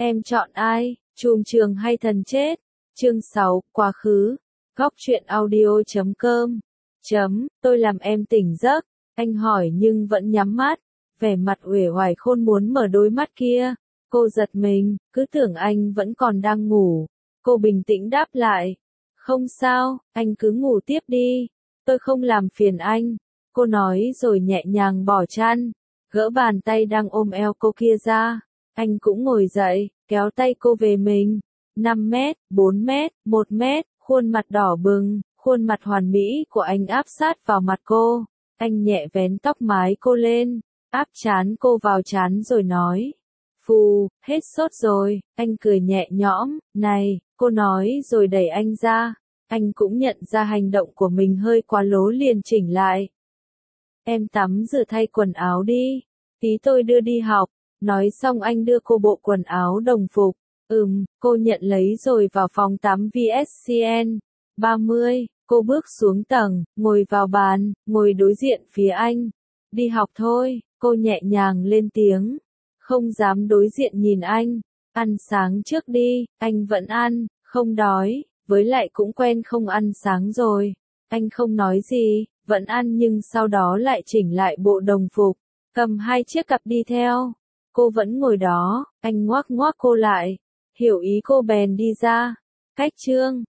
Em chọn ai, Trùm Trường hay Thần Chết? Chương 6, Quá khứ. Góc truyện audio.com. Tôi làm em tỉnh giấc. Anh hỏi nhưng vẫn nhắm mắt. Vẻ mặt uể oải khôn muốn mở đôi mắt kia. Cô giật mình, cứ tưởng anh vẫn còn đang ngủ. Cô bình tĩnh đáp lại. Không sao, anh cứ ngủ tiếp đi. Tôi không làm phiền anh. Cô nói rồi nhẹ nhàng bỏ chăn. Gỡ bàn tay đang ôm eo cô kia ra. Anh cũng ngồi dậy, kéo tay cô về mình. 5 mét, 4 mét, 1 mét, khuôn mặt đỏ bừng, khuôn mặt hoàn mỹ của anh áp sát vào mặt cô. Anh nhẹ vén tóc mái cô lên, áp trán cô vào trán rồi nói. Phù, hết sốt rồi, anh cười nhẹ nhõm, này, cô nói rồi đẩy anh ra. Anh cũng nhận ra hành động của mình hơi quá lố liền chỉnh lại. Em tắm rửa thay quần áo đi, tí tôi đưa đi học. Nói xong anh đưa cô bộ quần áo đồng phục. Cô nhận lấy rồi vào phòng tắm VSCN. 30, cô bước xuống tầng, ngồi vào bàn, ngồi đối diện phía anh. Đi học thôi, cô nhẹ nhàng lên tiếng. Không dám đối diện nhìn anh. Ăn sáng trước đi, anh vẫn ăn, không đói, với lại cũng quen không ăn sáng rồi. Anh không nói gì, vẫn ăn nhưng sau đó lại chỉnh lại bộ đồng phục, cầm 2 chiếc cặp đi theo. Cô vẫn ngồi đó, anh ngoắc ngoắc cô lại. Hiểu ý cô bèn đi ra. Cách chương